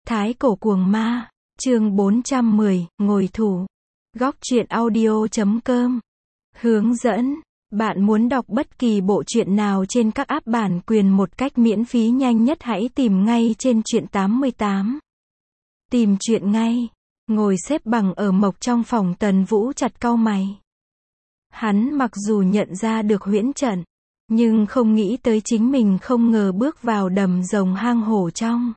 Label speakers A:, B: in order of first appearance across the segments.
A: Thái cổ cuồng ma, chương 410, ngồi thủ. Góc truyện audio.com. Hướng dẫn. Bạn muốn đọc bất kỳ bộ truyện nào trên các app bản quyền một cách miễn phí nhanh nhất hãy tìm ngay trên truyện 88. Tìm truyện ngay. Ngồi xếp bằng ở mộc trong phòng, Tần Vũ chặt cau mày. Hắn mặc dù nhận ra được huyễn trận, nhưng không nghĩ tới chính mình không ngờ bước vào đầm rồng hang hổ trong.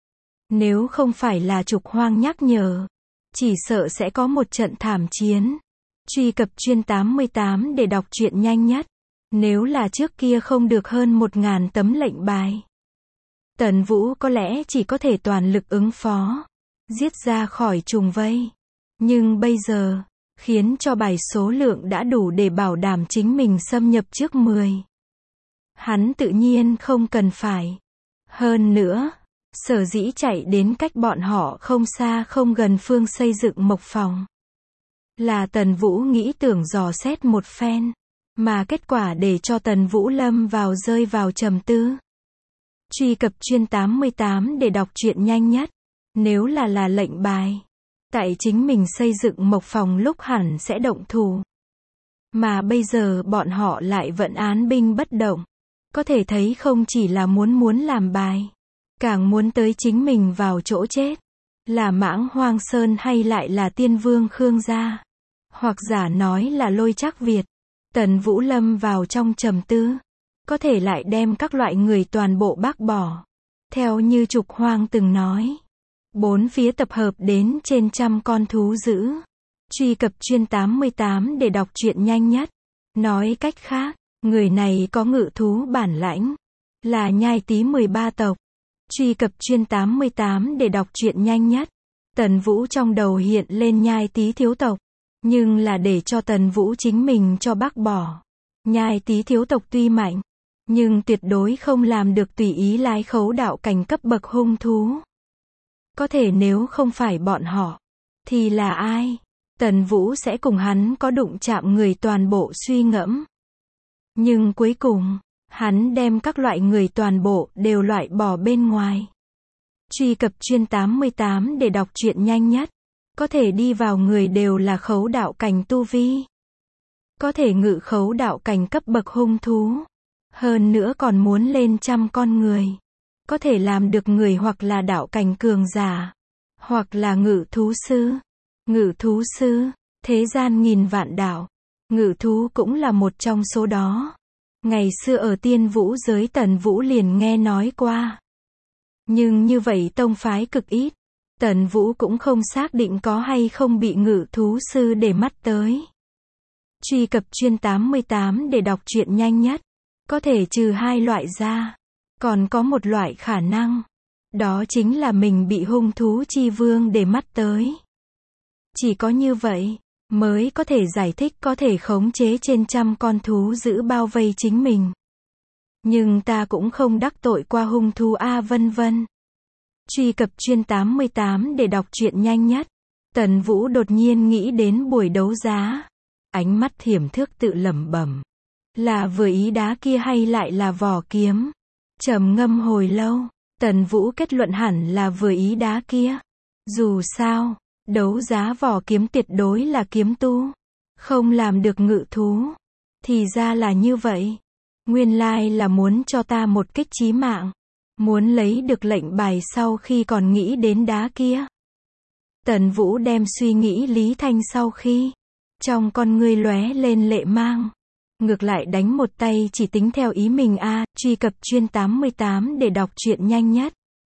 A: Nếu không phải là Trục Hoang nhắc nhở, chỉ sợ sẽ có một trận thảm chiến. Truy cập truyện 88 để đọc truyện nhanh nhất. Nếu là trước kia không được hơn 1000 tấm lệnh bài, Tần Vũ có lẽ chỉ có thể toàn lực ứng phó, giết ra khỏi trùng vây. Nhưng bây giờ, khiến cho bài số lượng đã đủ để bảo đảm chính mình xâm nhập trước 10. Hắn tự nhiên không cần phải. Hơn nữa, sở dĩ chạy đến cách bọn họ không xa không gần phương xây dựng mộc phòng, là Tần Vũ nghĩ tưởng dò xét một phen, mà kết quả để cho Tần Vũ lâm vào rơi vào trầm tư. Truy cập truyện 88 để đọc truyện nhanh nhất. Nếu là lệnh bài, tại chính mình xây dựng mộc phòng lúc hẳn sẽ động thủ. Mà bây giờ bọn họ lại vẫn án binh bất động. Có thể thấy không chỉ là muốn làm bài, càng muốn tới chính mình vào chỗ chết. Là Mãng Hoang Sơn hay lại là Tiên Vương Khương gia, hoặc giả nói là Lôi Trác Việt. Tần Vũ lâm vào trong trầm tư. Có thể lại đem các loại người toàn bộ bác bỏ. Theo như Trục Hoang từng nói, 4 phía tập hợp đến trên 100 con thú dữ. Truy cập truyện 88 để đọc truyện nhanh nhất. Nói cách khác, người này có ngự thú bản lãnh, là nhai tí 13 tộc. Truy cập truyện 88 để đọc truyện nhanh nhất. Tần Vũ trong đầu hiện lên nhai tí thiếu tộc, nhưng là để cho Tần Vũ chính mình cho bác bỏ. Nhai tí thiếu tộc tuy mạnh, nhưng tuyệt đối không làm được tùy ý lái khấu đạo cảnh cấp bậc hung thú. Có thể nếu không phải bọn họ, thì là ai? Tần Vũ sẽ cùng hắn có đụng chạm người toàn bộ suy ngẫm. Nhưng cuối cùng, hắn đem các loại người toàn bộ đều loại bỏ bên ngoài. Truy cập truyện 88 để đọc truyện nhanh nhất. Có thể đi vào người đều là khấu đạo cảnh tu vi. Có thể ngự khấu đạo cảnh cấp bậc hung thú. Hơn nữa còn muốn lên 100 con người. Có thể làm được người hoặc là đạo cảnh cường giả, hoặc là ngự thú sư. Ngự thú sư, thế gian nghìn vạn đạo. Ngự thú cũng là một trong số đó. Ngày xưa ở Tiên Vũ giới Tần Vũ liền nghe nói qua. Nhưng như vậy tông phái cực ít. Tần Vũ cũng không xác định có hay không bị ngự thú sư để mắt tới. Truy cập truyện 88 để đọc truyện nhanh nhất. Có thể trừ 2 loại ra, còn có một loại khả năng. Đó chính là mình bị hung thú chi vương để mắt tới. Chỉ có như vậy, mới có thể giải thích có thể khống chế trên 100 con thú giữ bao vây chính mình. Nhưng ta cũng không đắc tội qua hung thú a vân vân. Truy cập truyện 88 để đọc truyện nhanh nhất. Tần Vũ đột nhiên nghĩ đến buổi đấu giá. Ánh mắt thiểm thước tự lẩm bẩm. Là vừa ý đá kia hay lại là vỏ kiếm? Trầm ngâm hồi lâu, Tần Vũ kết luận hẳn là vừa ý đá kia. Dù sao, đấu giá vỏ kiếm tuyệt đối là kiếm tu, không làm được ngự thú. Thì ra là như vậy. Nguyên lai là muốn cho ta một kích chí mạng. Muốn lấy được lệnh bài sau khi còn nghĩ đến đá kia. Tần Vũ đem suy nghĩ lý thanh sau khi, trong con ngươi lóe lên lệ mang. Ngược lại đánh một tay chỉ tính theo ý mình a. Truy cập truyện 88 để đọc truyện nhanh nhất.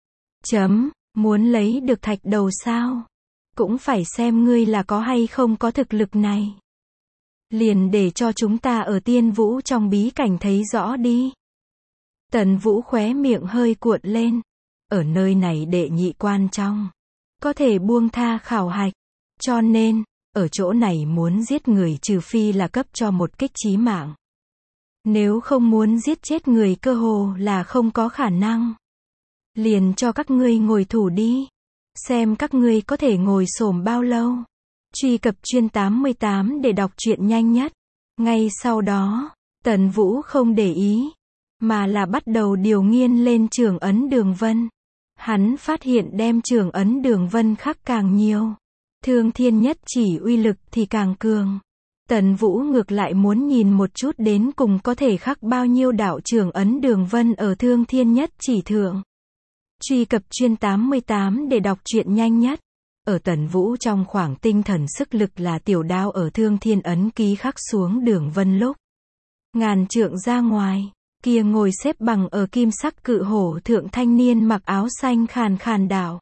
A: Muốn lấy được thạch đầu sao? Cũng phải xem ngươi là có hay không có thực lực này. Liền để cho chúng ta ở Tiên Vũ trong bí cảnh thấy rõ đi. Tần Vũ khóe miệng hơi cuộn lên. Ở nơi này đệ nhị quan trong, có thể buông tha khảo hạch. Cho nên, ở chỗ này muốn giết người trừ phi là cấp cho một kích chí mạng. Nếu không muốn giết chết người cơ hồ là không có khả năng. Liền cho các ngươi ngồi thủ đi. Xem các ngươi có thể ngồi xổm bao lâu. Truy cập truyện 88 để đọc truyện nhanh nhất. Ngay sau đó, Tần Vũ không để ý, mà là bắt đầu điều nghiên lên Trường Ấn Đường Vân. Hắn phát hiện đem trường ấn đường vân khắc càng nhiều, Thương Thiên Nhất Chỉ uy lực thì càng cường. Tần Vũ ngược lại muốn nhìn một chút đến cùng có thể khắc bao nhiêu đạo trường ấn đường vân ở Thương Thiên Nhất Chỉ thượng. Truy cập chuyên 88 để đọc truyện nhanh nhất. Ở Tần Vũ trong khoảng tinh thần sức lực là tiểu đao ở Thương Thiên ấn ký khắc xuống đường vân lúc ngàn trượng ra ngoài, kia ngồi xếp bằng ở kim sắc cự hổ thượng thanh niên mặc áo xanh khàn khàn đạo.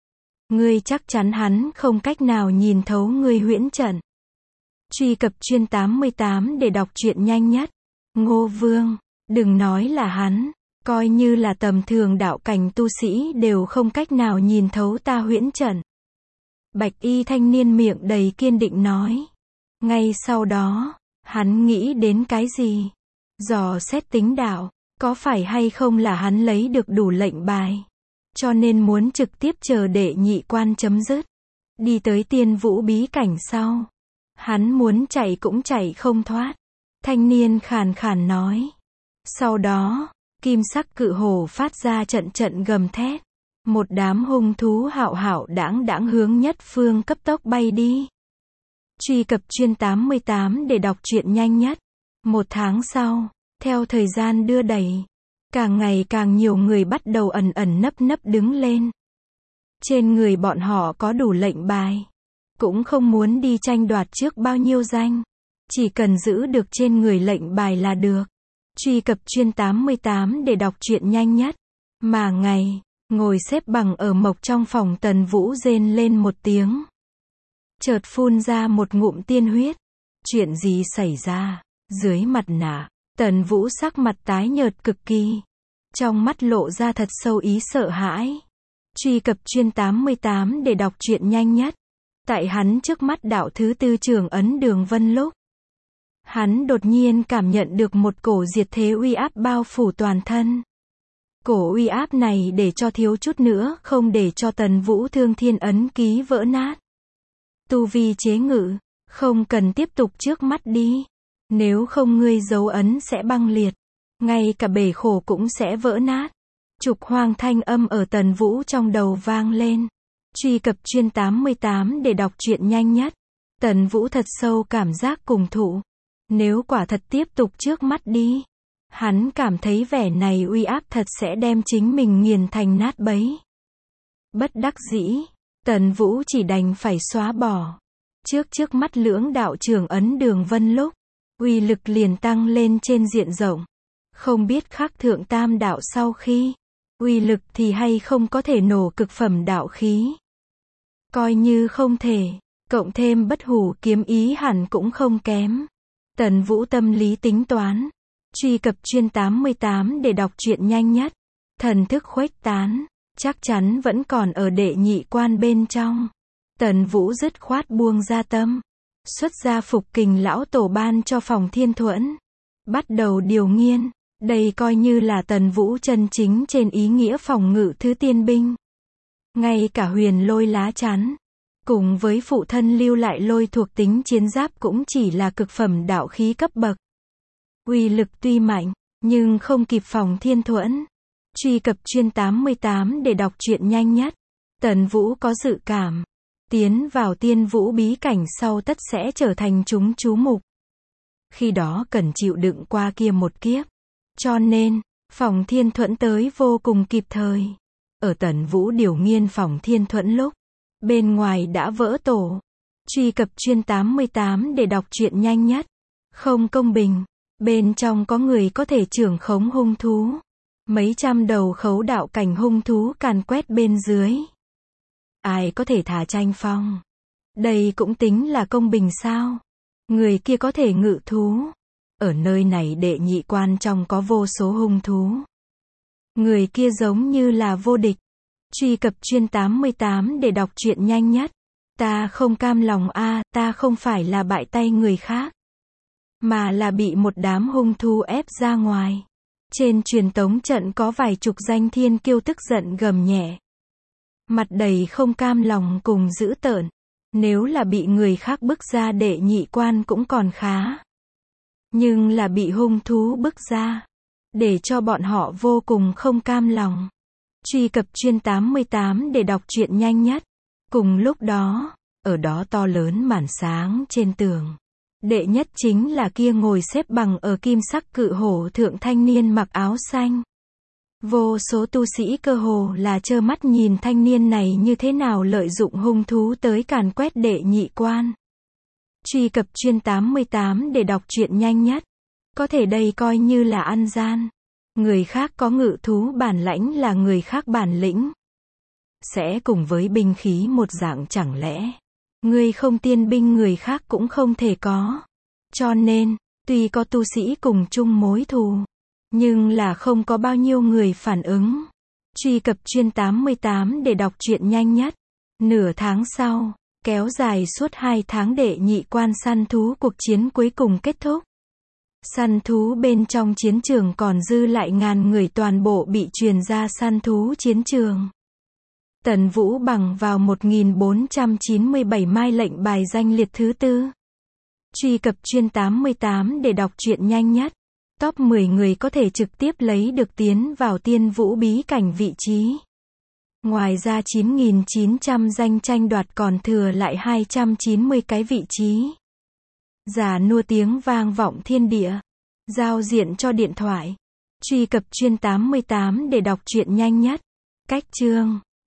A: Ngươi chắc chắn hắn không cách nào nhìn thấu ngươi huyễn trận. Truy cập chuyên 88 để đọc truyện nhanh nhất. Ngô Vương, đừng nói là hắn, coi như là tầm thường đạo cảnh tu sĩ đều không cách nào nhìn thấu ta huyễn trận. Bạch y thanh niên miệng đầy kiên định nói. Ngay sau đó, hắn nghĩ đến cái gì? Dò xét tính đạo, có phải hay không là hắn lấy được đủ lệnh bài, cho nên muốn trực tiếp chờ đệ nhị quan chấm dứt. Đi tới Tiên Vũ bí cảnh sau, hắn muốn chạy cũng chạy không thoát. Thanh niên khàn khàn nói. Sau đó, kim sắc cự hổ phát ra trận trận gầm thét. Một đám hung thú hạo hạo đãng đãng hướng nhất phương cấp tốc bay đi. Truy cập chuyên 88 để đọc truyện nhanh nhất. Một tháng sau, theo thời gian đưa đẩy, càng ngày càng nhiều người bắt đầu ẩn ẩn nấp nấp đứng lên. Trên người bọn họ có đủ lệnh bài, cũng không muốn đi tranh đoạt trước bao nhiêu danh, chỉ cần giữ được trên người lệnh bài là được. Truy cập chuyên 88 để đọc truyện nhanh nhất. Mà ngày, ngồi xếp bằng ở mộc trong phòng Tần Vũ rên lên một tiếng, chợt phun ra một ngụm tiên huyết. Chuyện gì xảy ra? Dưới mặt nạ, Tần Vũ sắc mặt tái nhợt cực kỳ, trong mắt lộ ra thật sâu ý sợ hãi. Truy cập chuyên 88 để đọc truyện nhanh nhất. Tại hắn trước mắt đạo thứ tư trường ấn đường vân lúc, hắn đột nhiên cảm nhận được một cổ diệt thế uy áp bao phủ toàn thân. Cổ uy áp này để cho thiếu chút nữa không để cho Tần Vũ Thương Thiên ấn ký vỡ nát. Tu vi chế ngự, không cần tiếp tục trước mắt đi. Nếu không ngươi dấu ấn sẽ băng liệt, ngay cả bể khổ cũng sẽ vỡ nát. Trục hoang thanh âm ở Tần Vũ trong đầu vang lên. Truy cập chuyên 88 để đọc truyện nhanh nhất. Tần Vũ thật sâu cảm giác cùng thụ. Nếu quả thật tiếp tục trước mắt đi, hắn cảm thấy vẻ này uy áp thật sẽ đem chính mình nghiền thành nát bấy. Bất đắc dĩ, Tần Vũ chỉ đành phải xóa bỏ. Trước mắt lưỡng đạo trường ấn đường vân lúc, uy lực liền tăng lên trên diện rộng. Không biết khắc thượng tam đạo sau khi, uy lực thì hay không có thể nổ cực phẩm đạo khí. Coi như không thể, cộng thêm bất hủ kiếm ý hẳn cũng không kém. Tần Vũ tâm lý tính toán. Truy cập chuyên 88 để đọc truyện nhanh nhất. Thần thức khuếch tán, chắc chắn vẫn còn ở đệ nhị quan bên trong. Tần Vũ dứt khoát buông ra tâm, xuất ra phục kình lão tổ ban cho phòng thiên thuẫn, bắt đầu điều nghiên. Đây coi như là Tần Vũ chân chính trên ý nghĩa phòng ngự thứ tiên binh. Ngay cả huyền lôi lá chắn, cùng với phụ thân lưu lại lôi thuộc tính chiến giáp cũng chỉ là cực phẩm đạo khí cấp bậc. Uy lực tuy mạnh, nhưng không kịp phòng thiên thuẫn. Truy cập chuyên 88 để đọc truyện nhanh nhất. Tần Vũ có dự cảm, tiến vào Tiên Vũ bí cảnh sau tất sẽ trở thành chúng chú mục. Khi đó cần chịu đựng qua kia một kiếp. Cho nên, phòng thiên thuẫn tới vô cùng kịp thời. Ở Tần Vũ điều nghiên phòng thiên thuẫn lúc, bên ngoài đã vỡ tổ. Truy cập chuyên 88 để đọc truyện nhanh nhất. Không công bình, bên trong có người có thể trưởng khống hung thú. Mấy trăm đầu khấu đạo cảnh hung thú càn quét bên dưới. Ai có thể thả tranh phong? Đây cũng tính là công bình sao? Người kia có thể ngự thú. Ở nơi này đệ nhị quan trong có vô số hung thú. Người kia giống như là vô địch. Truy cập chuyên 88 để đọc truyện nhanh nhất. Ta không cam lòng ta không phải là bại tay người khác, mà là bị một đám hung thú ép ra ngoài. Trên truyền tống trận có vài chục danh thiên kiêu tức giận gầm nhẹ. Mặt đầy không cam lòng cùng dữ tợn. Nếu là bị người khác bức ra đệ nhị quan cũng còn khá. Nhưng là bị hung thú bức ra, để cho bọn họ vô cùng không cam lòng. Truy cập chuyên 88 để đọc truyện nhanh nhất. Cùng lúc đó, ở đó to lớn màn sáng trên tường. Đệ nhất chính là kia ngồi xếp bằng ở kim sắc cự hổ thượng thanh niên mặc áo xanh. Vô số tu sĩ cơ hồ là trơ mắt nhìn thanh niên này như thế nào lợi dụng hung thú tới càn quét đệ nhị quan. Truy cập chuyên 88 để đọc truyện nhanh nhất. Có thể đây coi như là ăn gian. Người khác có ngự thú bản lãnh là người khác bản lĩnh. Sẽ cùng với binh khí một dạng chẳng lẽ. Người không tiên binh người khác cũng không thể có. Cho nên, tuy có tu sĩ cùng chung mối thù, nhưng là không có bao nhiêu người phản ứng. Truy cập chuyên 88 để đọc truyện nhanh nhất. Nửa tháng sau, kéo dài suốt 2 tháng đệ nhị quan săn thú cuộc chiến cuối cùng kết thúc. Săn thú bên trong chiến trường còn dư lại ngàn người toàn bộ bị truyền ra săn thú chiến trường. Tần Vũ bằng vào 1497 mai lệnh bài danh liệt thứ 4. Truy cập chuyên 88 để đọc truyện nhanh nhất. Top 10 người có thể trực tiếp lấy được tiến vào tiên vũ bí cảnh vị trí. Ngoài ra 9.900 danh tranh đoạt còn thừa lại 290 cái vị trí. Già nua tiếng vang vọng thiên địa. Giao diện cho điện thoại. Truy cập chuyên 88 để đọc truyện nhanh nhất. Cách chương